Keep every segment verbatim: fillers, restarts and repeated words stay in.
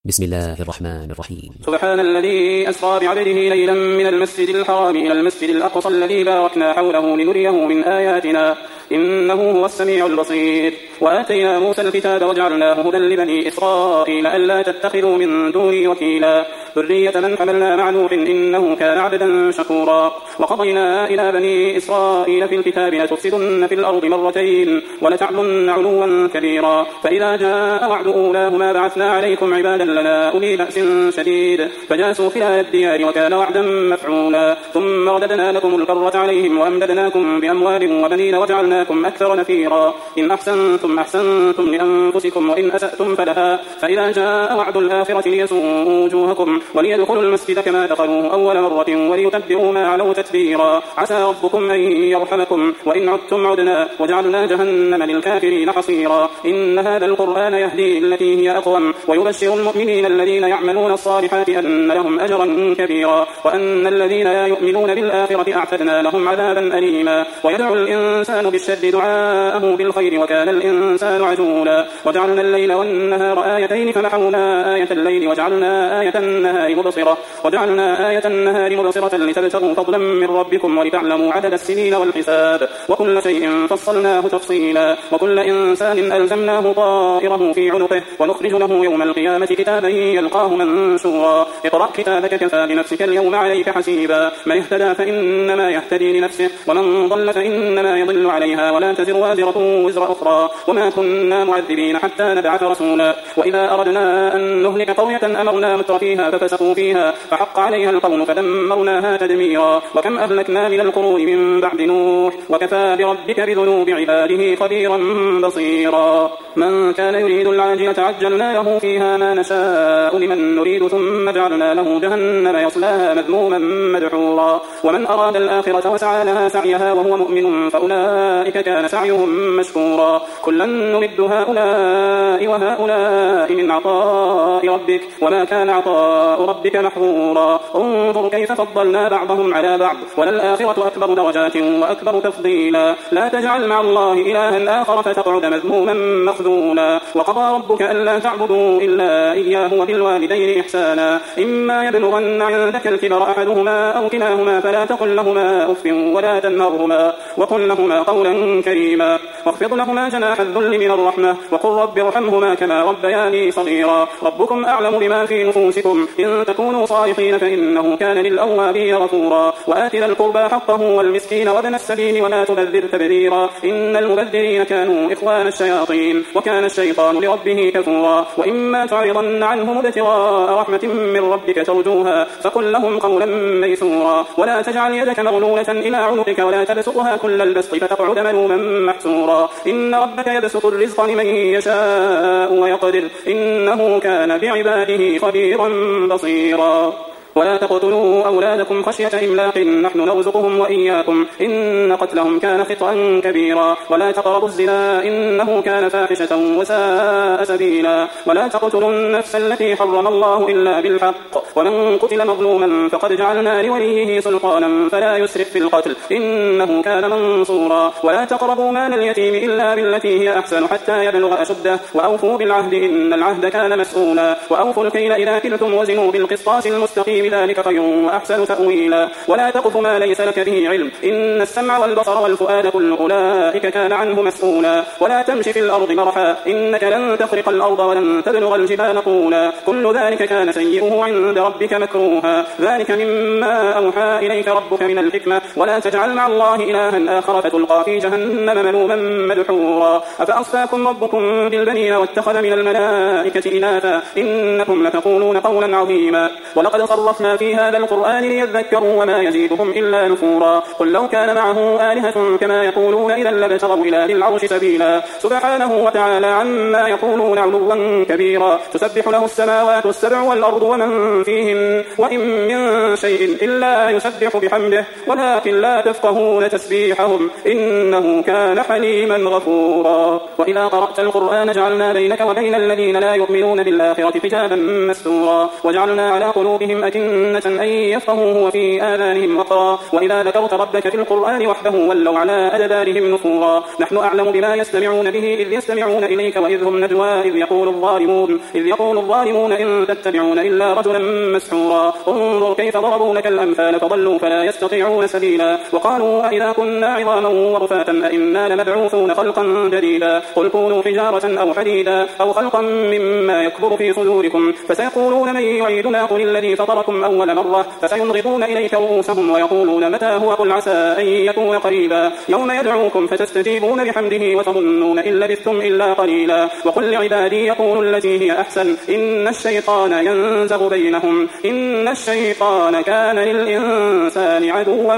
بسم الله الرحمن الرحيم. سبحان الذي أسرى بعبده ليلا من المسجد الحرام إلى المسجد الأقصى الذي باركنا حوله لنريه من آياتنا إنه هو السميع البصير. وآتينا موسى الكتاب وجعلناه هدى لبني إسرائيل ألا تتخذوا من دوني وكيلا ذرية من حملنا مع نوح إنه كان عبدا شكورا. وقضينا إلى بني إسرائيل في الكتاب لتفسدن في الأرض مرتين ولتعلن علوا كبيرا فإذا جاء وعد أولاهما بعثنا عليكم عبادا لنا أولي بأس شديد فجاسوا خلال الديار وكان وعدا مفعولا. ثم رددنا لكم الكرة عليهم وأمددناكم بأموال وبنين وجعلناكم أكثر نفيرا. إن أحسنتم أحسنتم لأنفسكم وإن أسأتم فلها فإذا جاء وعد الآخرة ليسوءوا وجوهكم وليدخلوا المسجد كما دخلوه أول مرة وليتبعوا ما علوا تتبيرا. عسى ربكم أن يرحمكم وإن عدتم عدنا وجعلنا جهنم للكافرين حصيرا. إن هذا القرآن يهدي التي هي أقوم ويبشر المؤمنين الذين يعملون الصالحات أن لهم أجرا كبيرا وأن الذين لا يؤمنون بالآخرة أعتدنا لهم عذابا أليما. ويدعو الإنسان بالشر دعاءه بالخير وكان الإنسان عجولا. وجعلنا الليل والنهار آيتين فمحونا آية الليل وجعلنا آية النهار مبصرة وجعلنا آية النهار مبصرة لتبتغوا فضلا من ربكم ولتعلموا عدد السنين والحساب وكل شيء فصلناه تفصيلا. وكل إنسان ألزمناه طائره في عنقه ونخرج له يوم القيامة كتابا يلقاه منشورا. اقرأ كتابك كفى بنفسك اليوم عليك حسيبا. من اهتدى فإنما يهتدي لنفسه ومن ضل فإنما يضل عليها ولا تزر وازرة وزر أخرى وما كنا معذبين حتى نبعث رسولا. وإذا أردنا أن نهلك قرية أمرنا متر فيها ففسقوا فيها فحق عليها القول فدمرناها تدميرا. وكم أهلكنا من القرون من بعد نوح وكفى بربك بذنوب عباده خبيرا بصيرا. من كان يريد العاجلة عجلنا له فيها ما نشاء لمن نريد ثم جعلنا له جهنم يصلاها مذموما مدحورا. ومن أراد الآخرة وسعى لها سعيها وهو مؤمن فأولئك كان سعيهم مشكورا. كلا نمد هؤلاء وهؤلاء من عطاء ربك وما كان عطاء ربك محظورا. انظر كيف فضلنا بعضهم على بعض وللآخرة أكبر درجات وأكبر تفضيلا. لا تجعل مع الله إلها آخر فتقعد مذموما مخذولا. وقضى ربك ألا تعبدوا إلا إياه وبالوالدين إحسانا. إما يبلغن عندك الكبر أحدهما أو كلاهما فلا تقل لهما أف ولا تنهرهما وقل لهما قولا كريما واخفض لهما جناح الذل من الرحمة وقل رب ارحمهما كما ربياني صغيرا. ربكم أعلم بما في نفوسكم إن تكونوا صالحين فإنه كان للأوابين غفورا. وآت ذا القربى حقه والمسكين وابن السبيل ولا تبذر تبذيرا إن المبذرين كانوا إخوان الشياطين وكان الشيطان لربه كفورا. وإما تعرضن عنهم ابتغاء رحمة من ربك ترجوها فقل لهم قولا ميسورا. ولا تجعل يدك مغلولة إلى عنقك ولا تبسطها كل البسط فتقعد ملوما محسورا. إن ربك يبسط الرزق لمن يشاء ويقدر إنه كان بعباده خبيرا بصيرا. ولا تقتلوا أولادكم خشية إملاق نحن نرزقهم وإياكم إن قتلهم كان خطأ كبيرا. ولا تقربوا الزنا إنه كان فاحشة وساء سبيلا. ولا تقتلوا النفس التي حرم الله إلا بالحق ومن قتل مظلوما فقد جعلنا لوليه سلطانا فلا يسرف في القتل إنه كان منصورا. ولا تقربوا مال اليتيم إلا بالتي هي أحسن حتى يبلغ أشده وأوفوا بالعهد إن العهد كان مسؤولا. وأوفوا الكيل إذا كلتم وزنوا بالقسطاس المستقيم ذلك خير وأحسن تأويلا. ولا تقف ما ليس لك به علم إن السمع والبصر والفؤاد كل أولئك كان عنه مسؤولا. ولا تمشي في الأرض مرحا إنك لن تخرق الأرض ولن تبلغ الجبال طولا كل ذلك كان سيئه عند ربك مكروها. ذلك مما أوحى إليك ربك من الحكمة. ولا تجعل مع الله إلها آخر فتلقى في جهنم ملوما مدحورا. أفأصفاكم ربكم بالبنين واتخذ من الملائكة إناثا إنكم لتقولون قولا عظيما. ولقد صرفنا في هذا القرآن ليذكروا وما يزيدهم إلا نفورا. قل لو كان معه آلهة كما يقولون إذا لابتغوا إلى ذي العرش سبيلا. سبحانه وتعالى عما يقولون علوا كبيرا. تسبح له السماوات السبع والأرض ومن فيهن وإن من شيء إلا يسبح بحمده ولكن لا تفقهون تسبيحهم إنه كان حليما غفورا. وإذا قرأت القرآن جعلنا بينك وبين الذين لا يؤمنون بالآخرة حجابا مستورا وجعلنا على قلوبهم أكنة أكنة أن يفقهوه وفي آذانهم وقرا وإذا ذكرت ربك في القرآن وحده ولوا على أدبارهم نفورا نحن أعلم بما يستمعون به إذ يستمعون إليك وإذ هم نجوى إذ يقول الظالمون إذ يقول الظالمون إن تتبعون إلا رجلا مسحورا انظر كيف ضربوا لك الأمثال فضلوا فلا يستطيعون سبيلا وقالوا أئذا كنا عظاما ورفاتا أئنا لمبعوثون خلقا جديدا قل كونوا حجارة أو حديدا أو خلقا مما يكبر في صدوركم فسيقولون من يعيدنا قل الذي فطركم أول مرة فسينغضون إليك رؤوسهم ويقولون متى هو قل عسى أن يكون قريبا يوم يدعوكم فتستجيبون بحمده وتظنون إن لبثتم إلا قليلا وقل لعبادي يقولوا التي هي أحسن إن الشيطان ينزغ بينهم إن الشيطان كان للإنسان عدوا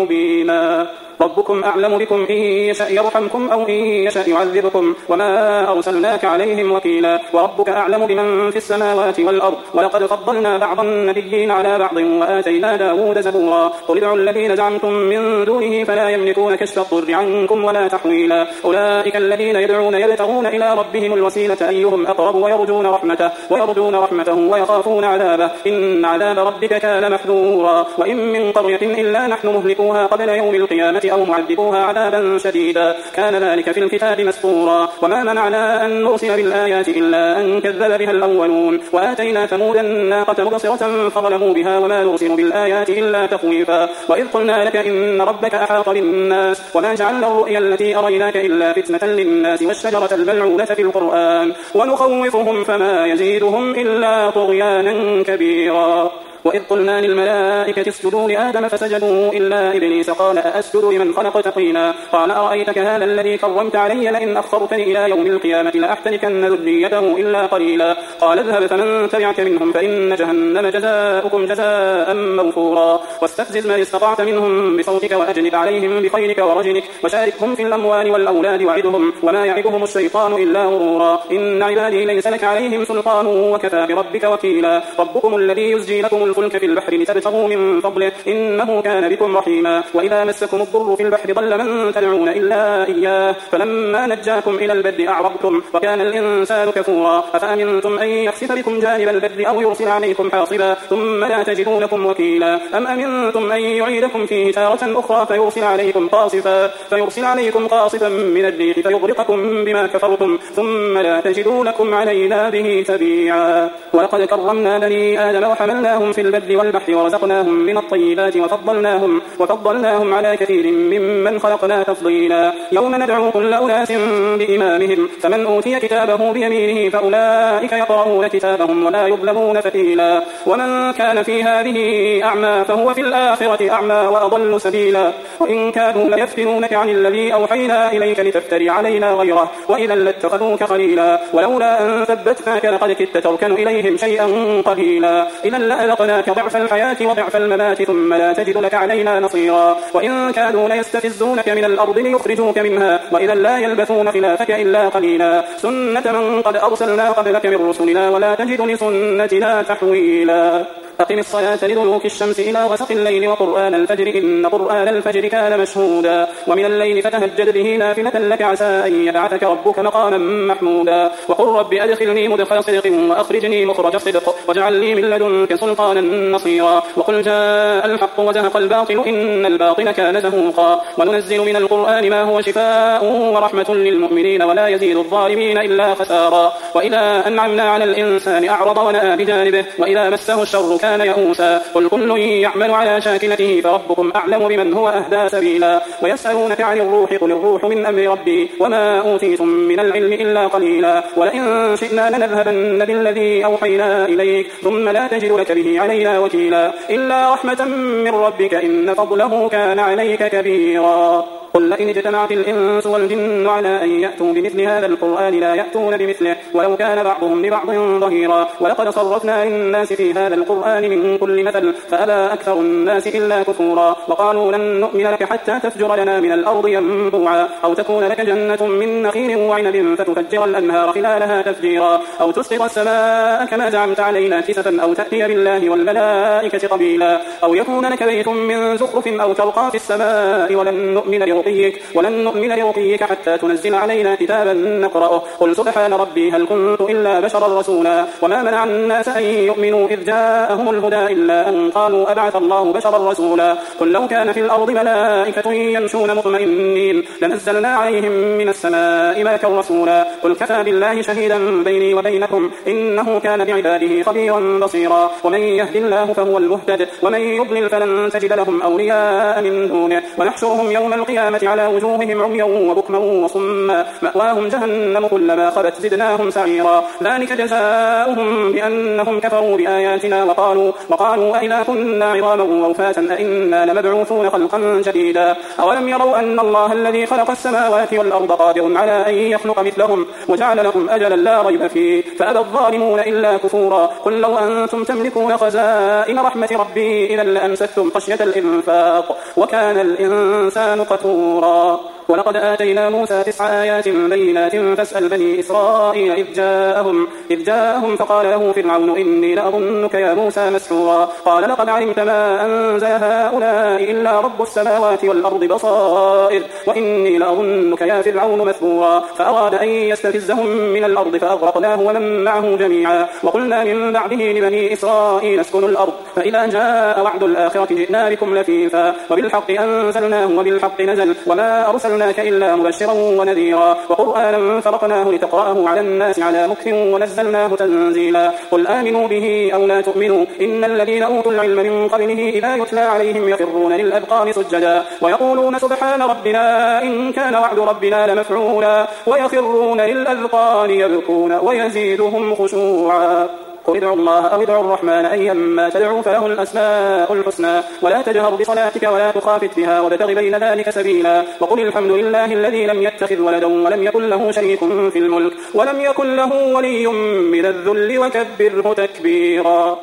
مبينا ربكم أعلم بكم إن يشاء يرحمكم أو إن يشاء يعذبكم وما أرسلناك عليهم وكيلا وربك أعلم بمن في السماوات والأرض ولقد فضلنا بعض النبيين على بعض وآتينا داود زبورا قل ادعوا الذين زعمتم من دونه فلا يملكون كشف الضر عنكم ولا تحويلا أولئك الذين يدعون يبتغون إلى ربهم الوسيلة أيهم أقرب ويرجون رحمته ويرجون رحمته ويخافون عذابه إن عذاب ربك كان محذورا وإن من قرية إلا نحن مهلكوها قبل يوم القيامة أو معذبوها عذابا شديدا كان ذلك في الكتاب مسطورا وما منعنا أن نرسل بالآيات إلا أن كذب بها الأولون وآتينا ثمود الناقة مبصرة فظلموا بها وما نرسل بالآيات إلا تخويفا وإذ قلنا لك إن ربك أحاط بالناس وما جعلنا الرؤيا التي أريناك إلا فتنة للناس والشجرة الملعونة في القرآن ونخوفهم فما يزيدهم إلا طغيانا كبيرا وإذ قلنا للملائكة اسجدوا لآدم فسجدوا إلا إبليس قال أأسجد لمن خلقت طينا قال أرأيتك هذا الذي كرمت علي لئن أخرتني إلى يوم القيامة لأحتركن ذريته إلا قليلا قال اذهب فمن تبعك منهم فإن جهنم جزاؤكم جزاء موفورا واستفزز من استطعت منهم بصوتك وأجلب عليهم بخيلك ورجلك وشاركهم في الأموال والأولاد وعدهم وما يعدهم الشيطان إلا غرورا إن عبادي ليس لك عليهم سلطان وكفى بربك وكيلا ربكم الذي يزجي لكم الفلك في البحر لتبتغوا من فضله إنه كان بكم رحيما وإذا مسكم الضر في البحر ضل من تدعون إلا إياه فلما نجاكم إلى البر أعرضتم وكان الإنسان كفورا أفأمنتم أن يخسف بكم جانب البر أو يرسل عليكم حاصبا ثم لا تجدوا لكم وكيلا أم أمنتم أن يعيدكم فيه تارة أخرى فيرسل عليكم قاصفا فيرسل عليكم قاصفا من الريح فيغرقكم بما كفرتم ثم لا تجدوا لكم علينا به تبيعا ولقد كرمنا بني آدم وحملناهم في البر والبحر ورزقناهم من الطيبات وفضلناهم, وفضلناهم على كثير ممن خلقنا تفضيلا يوم ندعو كل أناس بإمامهم فمن أوتي كتابه بيمينه فأولئك يقرؤون كتابهم ولا يظلمون فتيلا ومن كان في هذه أعمى فهو في الآخرة أعمى وأضل سبيلا وإن كانوا ليفتنونك عن الذي أوحينا إليك لتفتري علينا غيره وإذا لاتخذوك خليلا ولولا أن ثبتناك لقد كدت تركن إليهم شيئا قليلا إذا لأذقناك ضعف الحياة وضعف الممات ثم لا تجد لك علينا نصيرا وإن كانوا ليستفزونك من الأرض ليخرجوك منها وإذا لا يلبثون خلافك إلا قليلا سنة من قد أرسلنا قبلك من رسلنا ولا تجد لسنتنا تحويلا أقم الصلاة لدلوك الشمس إلى غسق الليل وقرآن الفجر إن قرآن الفجر كان مشهودا ومن الليل فتهجد به نافلة لك عسى أن يبعثك ربك مقاما محمودا وقل رب أدخلني مدخل صدق وأخرجني مخرج صدق واجعل لي من لدنك سلطانا نصيرا وقل جاء الحق وزهق الباطل إن الباطل كان زهوقا وننزل من القرآن ما هو شفاء ورحمة للمؤمنين ولا يزيد الظالمين إلا خسارا وإذا أنعمنا على الإنسان أعرض ونأى بجانبه وإذا مسه الشر كان يئوسا قل كل يعمل على شاكلته فربكم أعلم بمن هو أهدى سبيلا ويسألونك عن الروح قل الروح من أمر ربي وما أوتيتم من العلم إلا قليلا ولئن شئنا لنذهبن بالذي أوحينا إليك ثم لا تجد لك به علينا وكيلا إلا رحمة من ربك إن فضله كان عليك كبيرا قل لئن اجتمعت الإنس والجن على أن يأتوا بمثل هذا القرآن لا يأتون بمثله ولو كان بعضهم لبعض ظهيرا ولقد صرفنا للناس في هذا القرآن من كل مثل فأبى أكثر الناس إلا كفورا وقالوا لن نؤمن لك حتى تفجر لنا من الأرض ينبوعا أو تكون لك جنة من نخيل وعنب فتفجر الأنهار خلالها تفجيرا أو تسقط السماء كما زعمت علينا كسفا أو تأتي بالله والملائكة قبيلا أو يكون لك بيت من زخرف أو ترقى في السماء ولن نؤمن لرقيك ولن نؤمن لرقيك حتى تنزل علينا كتابا نقرأه قل سبحان ربي هل هل كنت إلا بشرا رسولا وما منع الناس أن يؤمنوا إذ جاءهم الهدى إلا أن قالوا أبعث الله بشرا رسولا قل لو كان في الأرض ملائكة يمشون مطمئنين لنزلنا عليهم من السماء ملكا رسولا قل كفى بالله شهيدا بيني وبينكم إنه كان بعباده خبيرا بصيرا ومن يهد الله فهو المهتد ومن يضلل فلن تجد لهم أولياء من دونه ونحشرهم يوم القيامة على وجوههم عميا وبكما وصما مأواهم جهنم كلما خبت زدناهم سعيرا ذلك جزاؤهم بأنهم كفروا بآياتنا وقالوا, وقالوا أئذا كنا عظاما وأوفاتا أئنا لمبعوثون خلقا جديدا أولم يروا أن الله الذي خلق السماوات والأرض قادر على أن يخلق مثلهم وجعل لهم أجلا لا ريب فيه فأبى الظالمون إلا كفورا قل لو أنتم تملكون خزائن رحمة ربي إذا لأمسكتم خشية الإنفاق وكان الإنسان قتورا ولقد آتينا موسى تسع آيات بينات فاسأل بني إسرائيل إذ جاءهم, إذ جاءهم فقال له فرعون إني لأظنك يا موسى مسحورا قال لقد علمت ما أنزل هؤلاء إلا رب السماوات والأرض بصائر وإني لأظنك يا فرعون مثبورا فأراد أن يستفزهم من الأرض فأغرقناه ومن معه جميعا وقلنا من بعده لبني إسرائيل اسكنوا الأرض فإذا جاء وعد الآخرة جئنا بكم لفيفا وبالحق أنزلناه وبالحق نزل وما أرسلناك إلا مبشرا ونذيرا وقرآنا فرقناه لتقرأه على الناس على مكث ونزلناه تنزيلا قل آمنوا به أو لا تؤمنوا إن الذين أوتوا العلم من قبله إذا يتلى عليهم يخرون للأذقان سجدا ويقولون سبحان ربنا إن كان وعد ربنا لمفعولا ويخرون للأذقان يبكون ويزيدهم خشوعا قل ادعوا الله أو ادعوا الرحمن أيما تدعوا فله الأسماء الحسنى ولا تجهر بصلاتك ولا تخافت بها وابتغ بين ذلك سبيلا وقل الحمد لله الذي لم يتخذ ولدا ولم يكن له شريك في الملك ولم يكن له ولي من الذل وكبره تكبيرا.